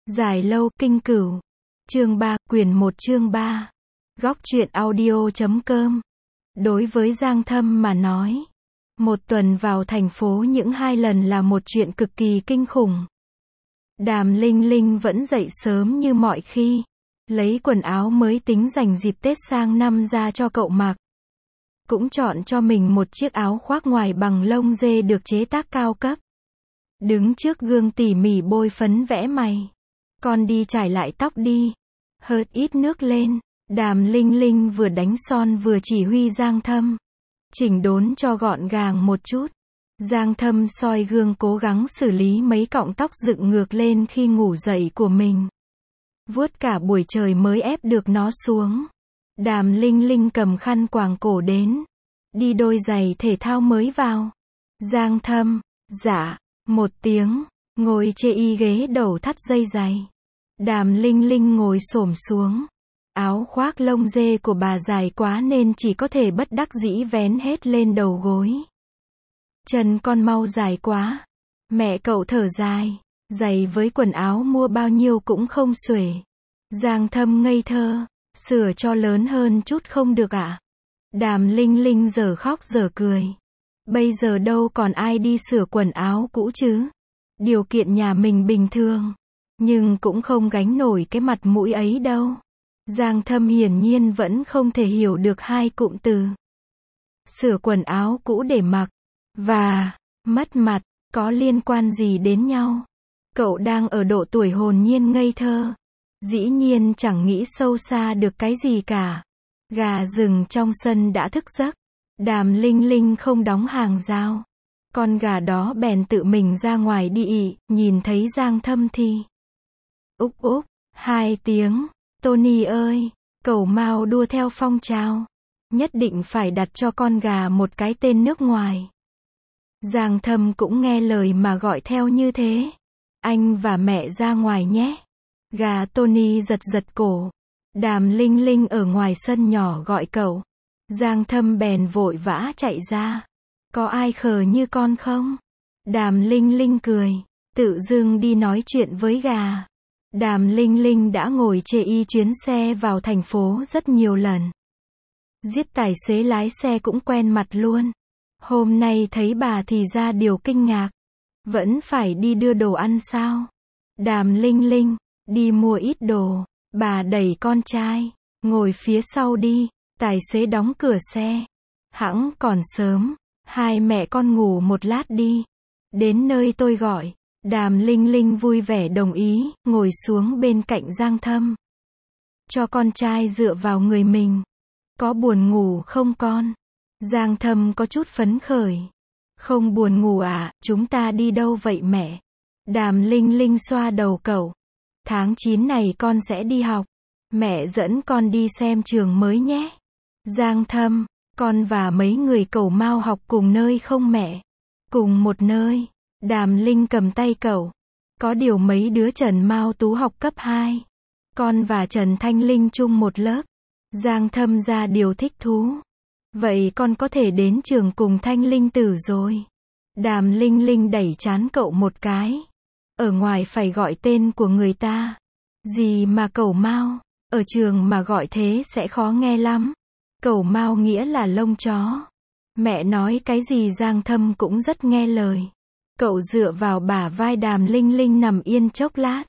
Giải lâu, kinh cửu. Chương 3, quyển 1 chương 3. Góc truyện audio.com. Đối với Giang Thâm mà nói, một tuần vào thành phố những 2 lần là một chuyện cực kỳ kinh khủng. Đàm Linh Linh vẫn dậy sớm như mọi khi, lấy quần áo mới tính dành dịp Tết sang năm ra cho cậu mặc. Cũng chọn cho mình một chiếc áo khoác ngoài bằng lông dê được chế tác cao cấp. Đứng trước gương tỉ mỉ bôi phấn vẽ mày. Con đi chải lại tóc đi. Hớt ít nước lên. Đàm Linh Linh vừa đánh son vừa chỉ huy Giang Thâm. Chỉnh đốn cho gọn gàng một chút. Giang Thâm soi gương cố gắng xử lý mấy cọng tóc dựng ngược lên khi ngủ dậy của mình. Vuốt cả buổi trời mới ép được nó xuống. Đàm Linh Linh cầm khăn quàng cổ đến. Đi đôi giày thể thao mới vào. Giang Thâm, dạ, một tiếng, ngồi chê y ghế đầu thắt dây giày. Đàm Linh Linh ngồi xổm xuống. Áo khoác lông dê của bà dài quá nên chỉ có thể bất đắc dĩ vén hết lên đầu gối. Chân con mau dài quá. Mẹ cậu thở dài. Giày với quần áo mua bao nhiêu cũng không xuể. Giang Thâm ngây thơ. Sửa cho lớn hơn chút không được ạ? Đàm Linh Linh giờ khóc giờ cười. Bây giờ đâu còn ai đi sửa quần áo cũ chứ. Điều kiện nhà mình bình thường. Nhưng cũng không gánh nổi cái mặt mũi ấy đâu. Giang Thâm hiển nhiên vẫn không thể hiểu được hai cụm từ. Sửa quần áo cũ để mặc. Và mất mặt. Có liên quan gì đến nhau? Cậu đang ở độ tuổi hồn nhiên ngây thơ. Dĩ nhiên chẳng nghĩ sâu xa được cái gì cả. Gà rừng trong sân đã thức giấc. Đàm Linh Linh không đóng hàng rào. Con gà đó bèn tự mình ra ngoài đi ị, nhìn thấy Giang Thâm thì úp úp, 2 tiếng. Tony ơi, cậu mau đua theo phong trào. Nhất định phải đặt cho con gà một cái tên nước ngoài. Giang Thâm cũng nghe lời mà gọi theo như thế. Anh và mẹ ra ngoài nhé. Gà Tony giật giật cổ. Đàm Linh Linh ở ngoài sân nhỏ gọi cậu. Giang Thâm bèn vội vã chạy ra. Có ai khờ như con không? Đàm Linh Linh cười. Tự dưng đi nói chuyện với gà. Đàm Linh Linh đã ngồi chê y chuyến xe vào thành phố rất nhiều lần. Giết tài xế lái xe cũng quen mặt luôn. Hôm nay thấy bà thì ra điều kinh ngạc. Vẫn phải đi đưa đồ ăn sao? Đàm Linh Linh, đi mua ít đồ. Bà đẩy con trai. Ngồi phía sau đi. Tài xế đóng cửa xe. Hẵng còn sớm. Hai mẹ con ngủ một lát đi. Đến nơi tôi gọi. Đàm Linh Linh vui vẻ đồng ý, ngồi xuống bên cạnh Giang Thâm. Cho con trai dựa vào người mình. Có buồn ngủ không con? Giang Thâm có chút phấn khởi. Không buồn ngủ à, chúng ta đi đâu vậy mẹ? Đàm Linh Linh xoa đầu cậu. Tháng 9 này con sẽ đi học. Mẹ dẫn con đi xem trường mới nhé. Giang Thâm, con và mấy người cậu mau học cùng nơi không mẹ? Cùng một nơi. Đàm Linh cầm tay cậu. Có điều mấy đứa Trần Mao Tú học cấp 2. Con và Trần Thanh Linh chung một lớp. Giang Thâm ra điều thích thú. Vậy con có thể đến trường cùng Thanh Linh Tử rồi. Đàm Linh Linh đẩy trán cậu một cái. Ở ngoài phải gọi tên của người ta. Gì mà cẩu Mao? Ở trường mà gọi thế sẽ khó nghe lắm. Cẩu Mao nghĩa là lông chó. Mẹ nói cái gì Giang Thâm cũng rất nghe lời. Cậu dựa vào bả vai Đàm Linh Linh nằm yên chốc lát.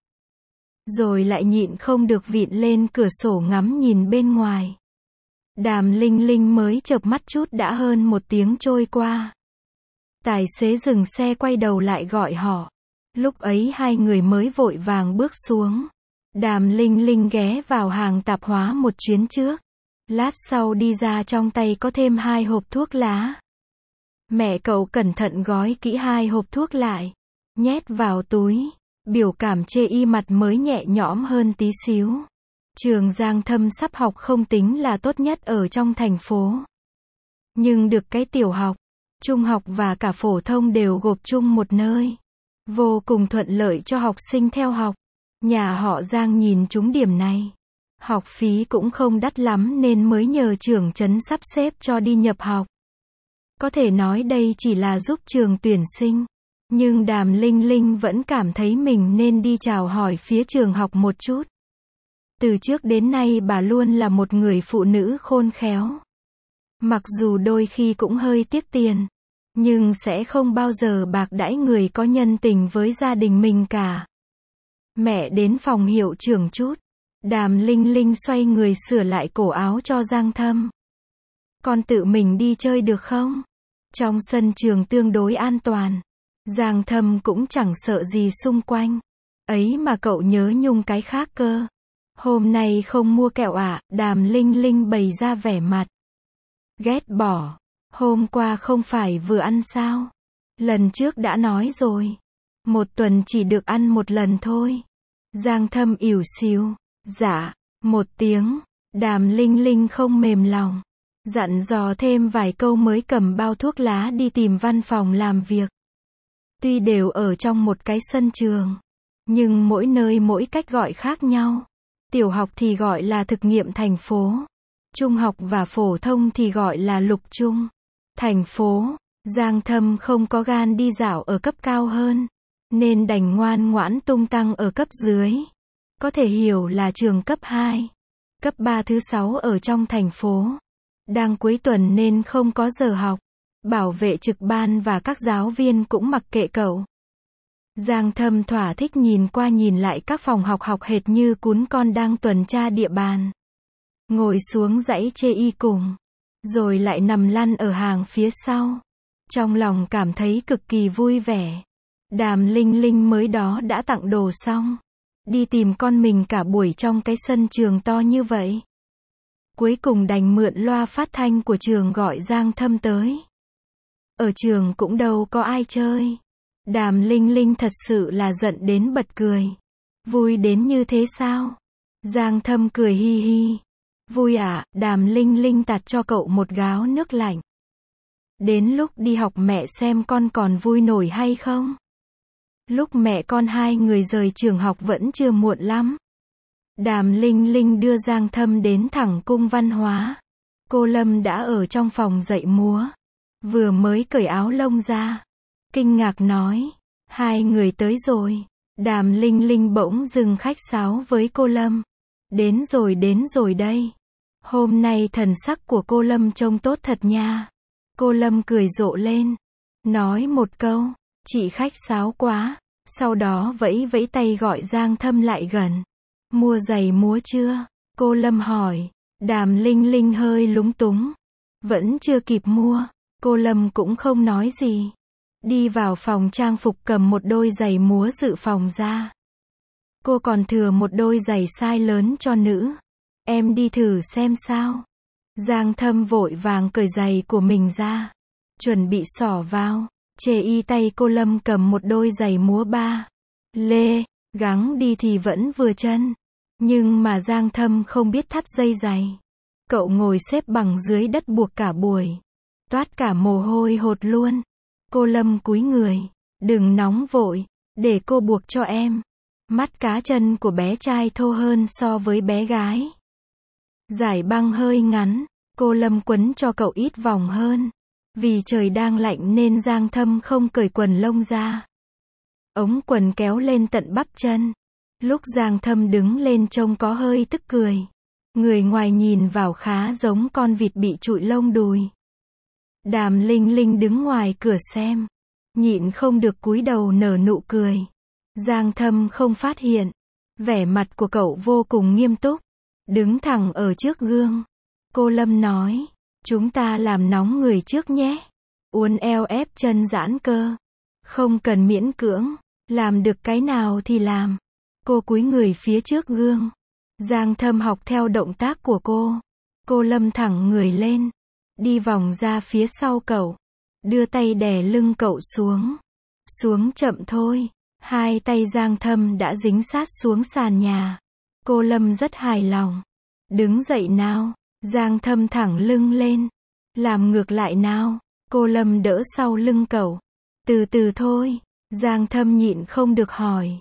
Rồi lại nhịn không được vịn lên cửa sổ ngắm nhìn bên ngoài. Đàm Linh Linh mới chợp mắt chút đã hơn 1 tiếng trôi qua. Tài xế dừng xe quay đầu lại gọi họ. Lúc ấy hai người mới vội vàng bước xuống. Đàm Linh Linh ghé vào hàng tạp hóa một chuyến trước. Lát sau đi ra trong tay có thêm 2 hộp thuốc lá. Mẹ cậu cẩn thận gói kỹ 2 hộp thuốc lại. Nhét vào túi. Biểu cảm chê y mặt mới nhẹ nhõm hơn tí xíu. Trường Giang Thâm sắp học không tính là tốt nhất ở trong thành phố. Nhưng được cái tiểu học, trung học và cả phổ thông đều gộp chung một nơi. Vô cùng thuận lợi cho học sinh theo học. Nhà họ Giang nhìn trúng điểm này. Học phí cũng không đắt lắm nên mới nhờ trưởng trấn sắp xếp cho đi nhập học. Có thể nói đây chỉ là giúp trường tuyển sinh. Nhưng Đàm Linh Linh vẫn cảm thấy mình nên đi chào hỏi phía trường học một chút. Từ trước đến nay bà luôn là một người phụ nữ khôn khéo. Mặc dù đôi khi cũng hơi tiếc tiền, nhưng sẽ không bao giờ bạc đãi người có nhân tình với gia đình mình cả. Mẹ đến phòng hiệu trưởng chút. Đàm Linh Linh xoay người sửa lại cổ áo cho Giang Thâm. Con tự mình đi chơi được không? Trong sân trường tương đối an toàn. Giang Thâm cũng chẳng sợ gì xung quanh. Ấy mà cậu nhớ nhung cái khác cơ. Hôm nay không mua kẹo à? Đàm Linh Linh bày ra vẻ mặt ghét bỏ. Hôm qua không phải vừa ăn sao? Lần trước đã nói rồi. Một tuần chỉ được ăn một lần thôi. Giang Thâm ỉu xìu. Dạ, một tiếng. Đàm Linh Linh không mềm lòng. Dặn dò thêm vài câu mới cầm bao thuốc lá đi tìm văn phòng làm việc. Tuy đều ở trong một cái sân trường, nhưng mỗi nơi mỗi cách gọi khác nhau. Tiểu học thì gọi là thực nghiệm thành phố. Trung học và phổ thông thì gọi là lục trung. Thành phố. Giang Thâm không có gan đi dạo ở cấp cao hơn, nên đành ngoan ngoãn tung tăng ở cấp dưới. Có thể hiểu là trường cấp 2, cấp 3 thứ 6 ở trong thành phố. Đang cuối tuần nên không có giờ học. Bảo vệ trực ban và các giáo viên cũng mặc kệ cậu. Giang Thâm thỏa thích nhìn qua nhìn lại các phòng học học hệt như cún con đang tuần tra địa bàn. Ngồi xuống dãy chê y cùng, rồi lại nằm lăn ở hàng phía sau. Trong lòng cảm thấy cực kỳ vui vẻ. Đàm Linh Linh mới đó đã tặng đồ xong. Đi tìm con mình cả buổi trong cái sân trường to như vậy. Cuối cùng đành mượn loa phát thanh của trường gọi Giang Thâm tới. Ở trường cũng đâu có ai chơi. Đàm Linh Linh thật sự là giận đến bật cười. Vui đến như thế sao? Giang Thâm cười hi hi. Vui à? Đàm Linh Linh tạt cho cậu một gáo nước lạnh. Đến lúc đi học mẹ xem con còn vui nổi hay không? Lúc mẹ con hai người rời trường học vẫn chưa muộn lắm. Đàm Linh Linh đưa Giang Thâm đến thẳng cung văn hóa. Cô Lâm đã ở trong phòng dạy múa. Vừa mới cởi áo lông ra. Kinh ngạc nói. Hai người tới rồi. Đàm Linh Linh bỗng dừng khách sáo với cô Lâm. Đến rồi đây. Hôm nay thần sắc của cô Lâm trông tốt thật nha. Cô Lâm cười rộ lên. Nói một câu. Chị khách sáo quá. Sau đó vẫy vẫy tay gọi Giang Thâm lại gần. Mua giày múa chưa? Cô Lâm hỏi. Đàm Linh Linh hơi lúng túng. Vẫn chưa kịp mua. Cô Lâm cũng không nói gì. Đi vào phòng trang phục cầm một đôi giày múa dự phòng ra. Cô còn thừa một đôi giày size lớn cho nữ. Em đi thử xem sao. Giang Thâm vội vàng cởi giày của mình ra. Chuẩn bị xỏ vào. Chê y tay cô Lâm cầm một đôi giày múa ba lê. Gắng đi thì vẫn vừa chân. Nhưng mà Giang Thâm không biết thắt dây giày. Cậu ngồi xếp bằng dưới đất buộc cả buổi. Toát cả mồ hôi hột luôn. Cô Lâm cúi người. Đừng nóng vội. Để cô buộc cho em. Mắt cá chân của bé trai thô hơn so với bé gái. Giải băng hơi ngắn. Cô Lâm quấn cho cậu ít vòng hơn. Vì trời đang lạnh nên Giang Thâm không cởi quần lông ra. Ống quần kéo lên tận bắp chân. Lúc Giang Thâm đứng lên trông có hơi tức cười. Người ngoài nhìn vào khá giống con vịt bị trụi lông đùi. Đàm Linh Linh đứng ngoài cửa xem. Nhịn không được cúi đầu nở nụ cười. Giang Thâm không phát hiện. Vẻ mặt của cậu vô cùng nghiêm túc. Đứng thẳng ở trước gương. Cô Lâm nói. Chúng ta làm nóng người trước nhé. Uốn eo ép chân giãn cơ. Không cần miễn cưỡng. Làm được cái nào thì làm. Cô cúi người phía trước gương. Giang Thâm học theo động tác của cô. Cô Lâm thẳng người lên. Đi vòng ra phía sau cậu. Đưa tay đè lưng cậu xuống. Xuống chậm thôi. Hai tay Giang Thâm đã dính sát xuống sàn nhà. Cô Lâm rất hài lòng. Đứng dậy nào. Giang Thâm thẳng lưng lên. Làm ngược lại nào. Cô Lâm đỡ sau lưng cậu. Từ từ thôi. Giang Thâm nhịn không được hỏi.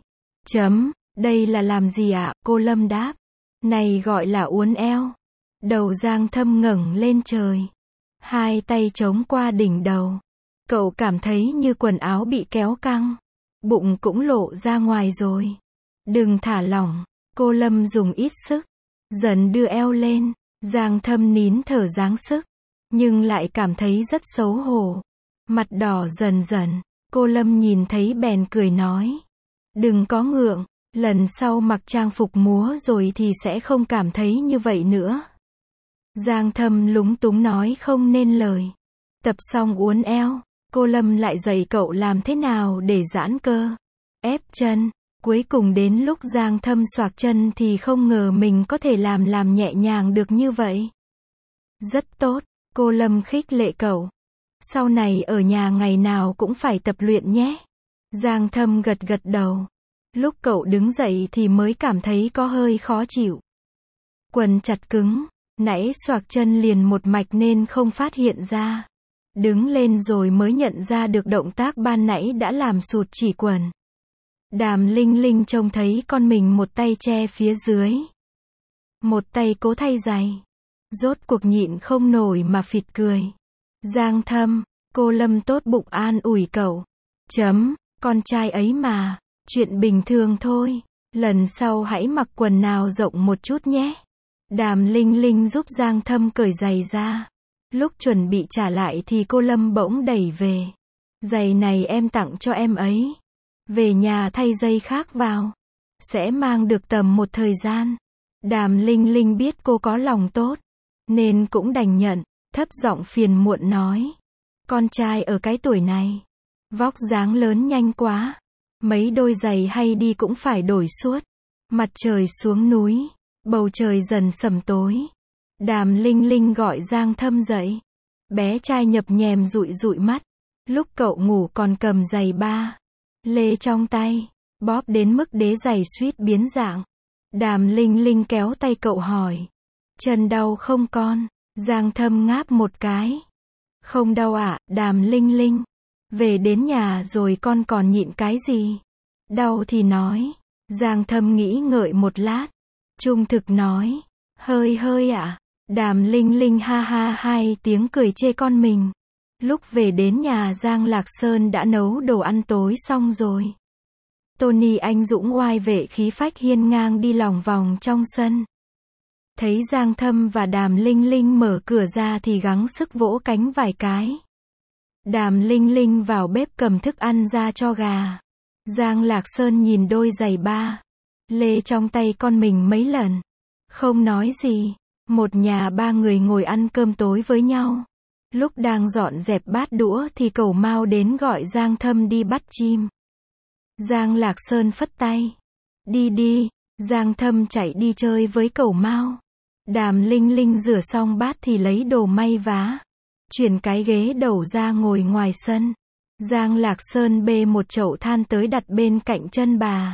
Đây là làm gì ạ? Cô Lâm đáp. Này gọi là uốn eo. Đầu Giang Thâm ngẩng lên trời. Hai tay chống qua đỉnh đầu. Cậu cảm thấy như quần áo bị kéo căng. Bụng cũng lộ ra ngoài rồi. Đừng thả lỏng. Cô Lâm dùng ít sức. Dần đưa eo lên. Giang Thâm nín thở dáng sức. Nhưng lại cảm thấy rất xấu hổ. Mặt đỏ dần dần. Cô Lâm nhìn thấy bèn cười nói. Đừng có ngượng. Lần sau mặc trang phục múa rồi thì sẽ không cảm thấy như vậy nữa. Giang Thâm lúng túng nói không nên lời. Tập xong uốn eo. Cô Lâm lại dạy cậu làm thế nào để giãn cơ. Ép chân. Cuối cùng đến lúc Giang Thâm xoạc chân thì không ngờ mình có thể làm nhẹ nhàng được như vậy. Rất tốt. Cô Lâm khích lệ cậu. Sau này ở nhà ngày nào cũng phải tập luyện nhé. Giang Thâm gật gật đầu. Lúc cậu đứng dậy thì mới cảm thấy có hơi khó chịu. Quần chặt cứng. Nãy xoạc chân liền một mạch nên không phát hiện ra. Đứng lên rồi mới nhận ra được động tác ban nãy đã làm sụt chỉ quần. Đàm Linh Linh trông thấy con mình một tay che phía dưới. Một tay cố thay giày. Rốt cuộc nhịn không nổi mà phịt cười. Giang Thâm, cô Lâm tốt bụng an ủi cậu. Con trai ấy mà, chuyện bình thường thôi. Lần sau hãy mặc quần nào rộng một chút nhé. Đàm Linh Linh giúp Giang Thâm cởi giày ra. Lúc chuẩn bị trả lại thì cô Lâm bỗng đẩy về. Giày này em tặng cho em ấy. Về nhà thay giày khác vào. Sẽ mang được tầm một thời gian. Đàm Linh Linh biết cô có lòng tốt. Nên cũng đành nhận. Thấp giọng phiền muộn nói. Con trai ở cái tuổi này. Vóc dáng lớn nhanh quá. Mấy đôi giày hay đi cũng phải đổi suốt. Mặt trời xuống núi. Bầu trời dần sầm tối. Đàm Linh Linh gọi Giang Thâm dậy. Bé trai nhập nhèm dụi dụi mắt. Lúc cậu ngủ còn cầm giày ba lê trong tay. Bóp đến mức đế giày suýt biến dạng. Đàm Linh Linh kéo tay cậu hỏi. Chân đau không con? Giang Thâm ngáp một cái. Không đau ạ, Đàm Linh Linh. Về đến nhà rồi con còn nhịn cái gì? Đau thì nói. Giang Thâm nghĩ ngợi một lát. Trung thực nói. Hơi ạ. Đàm Linh Linh ha ha hai tiếng cười chê con mình. Lúc về đến nhà Giang Lạc Sơn đã nấu đồ ăn tối xong rồi. Tony anh dũng oai vệ khí phách hiên ngang đi lòng vòng trong sân. Thấy Giang Thâm và Đàm Linh Linh mở cửa ra thì gắng sức vỗ cánh vài cái. Đàm Linh Linh vào bếp cầm thức ăn ra cho gà. Giang Lạc Sơn nhìn đôi giày ba lê trong tay con mình mấy lần. Không nói gì. Một nhà ba người ngồi ăn cơm tối với nhau. Lúc đang dọn dẹp bát đũa thì Cẩu Mao đến gọi Giang Thâm đi bắt chim. Giang Lạc Sơn phất tay. Đi đi. Giang Thâm chạy đi chơi với Cẩu Mao. Đàm Linh Linh rửa xong bát thì lấy đồ may vá. Chuyển cái ghế đầu ra ngồi ngoài sân. Giang Lạc Sơn bê một chậu than tới đặt bên cạnh chân bà.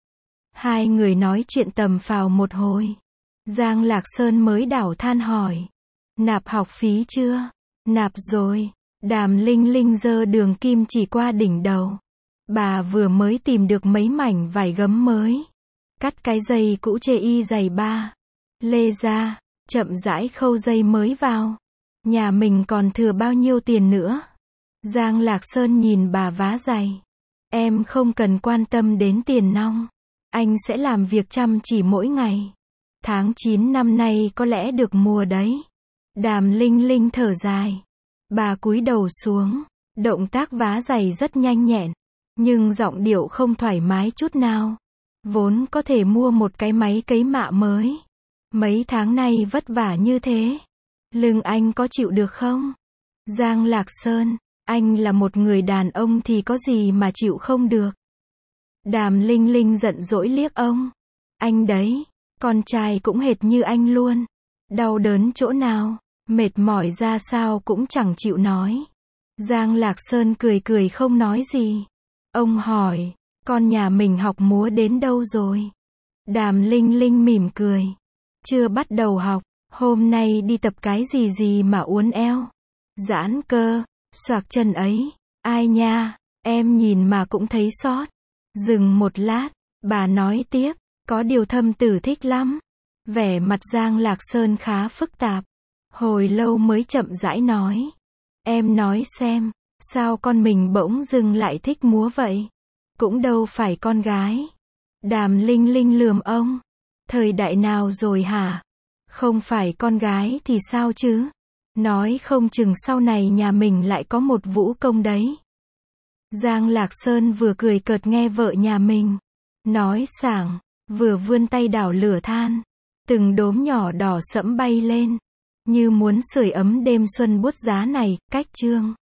Hai người nói chuyện tầm phào một hồi. Giang Lạc Sơn mới đảo than hỏi. Nạp học phí chưa? Nạp rồi. Đàm Linh Linh giơ đường kim chỉ qua đỉnh đầu. Bà vừa mới tìm được mấy mảnh vải gấm mới. Cắt cái dây cũ chê y giày ba lê ra. Chậm rãi khâu dây mới vào. Nhà mình còn thừa bao nhiêu tiền nữa? Giang Lạc Sơn nhìn bà vá giày. Em không cần quan tâm đến tiền nong. Anh sẽ làm việc chăm chỉ mỗi ngày. Tháng 9 năm nay có lẽ được mùa đấy. Đàm Linh Linh thở dài. Bà cúi đầu xuống. Động tác vá giày rất nhanh nhẹn. Nhưng giọng điệu không thoải mái chút nào. Vốn có thể mua một cái máy cấy mạ mới. Mấy tháng nay vất vả như thế. Lưng anh có chịu được không? Giang Lạc Sơn. Anh là một người đàn ông thì có gì mà chịu không được. Đàm Linh Linh giận dỗi liếc ông. Anh đấy. Con trai cũng hệt như anh luôn. Đau đớn chỗ nào, mệt mỏi ra sao cũng chẳng chịu nói. Giang Lạc Sơn cười cười không nói gì. Ông hỏi, con nhà mình học múa đến đâu rồi? Đàm Linh Linh mỉm cười. Chưa bắt đầu học, hôm nay đi tập cái gì mà uốn eo. Giãn cơ, xoạc chân ấy. Ai nha, em nhìn mà cũng thấy xót. Dừng một lát, bà nói tiếp. Có điều Thâm Tử thích lắm. Vẻ mặt Giang Lạc Sơn khá phức tạp. Hồi lâu mới chậm rãi nói. Em nói xem, Sao con mình bỗng dưng lại thích múa vậy? Cũng đâu phải con gái. Đàm Linh Linh lườm ông. Thời đại nào rồi hả? Không phải con gái thì sao chứ? Nói không chừng sau này nhà mình lại có một vũ công đấy. Giang Lạc Sơn vừa cười cợt nghe vợ nhà mình nói sảng, vừa vươn tay đảo lửa than. Từng đốm nhỏ đỏ sẫm bay lên, như muốn sưởi ấm đêm xuân buốt giá này. Cách chương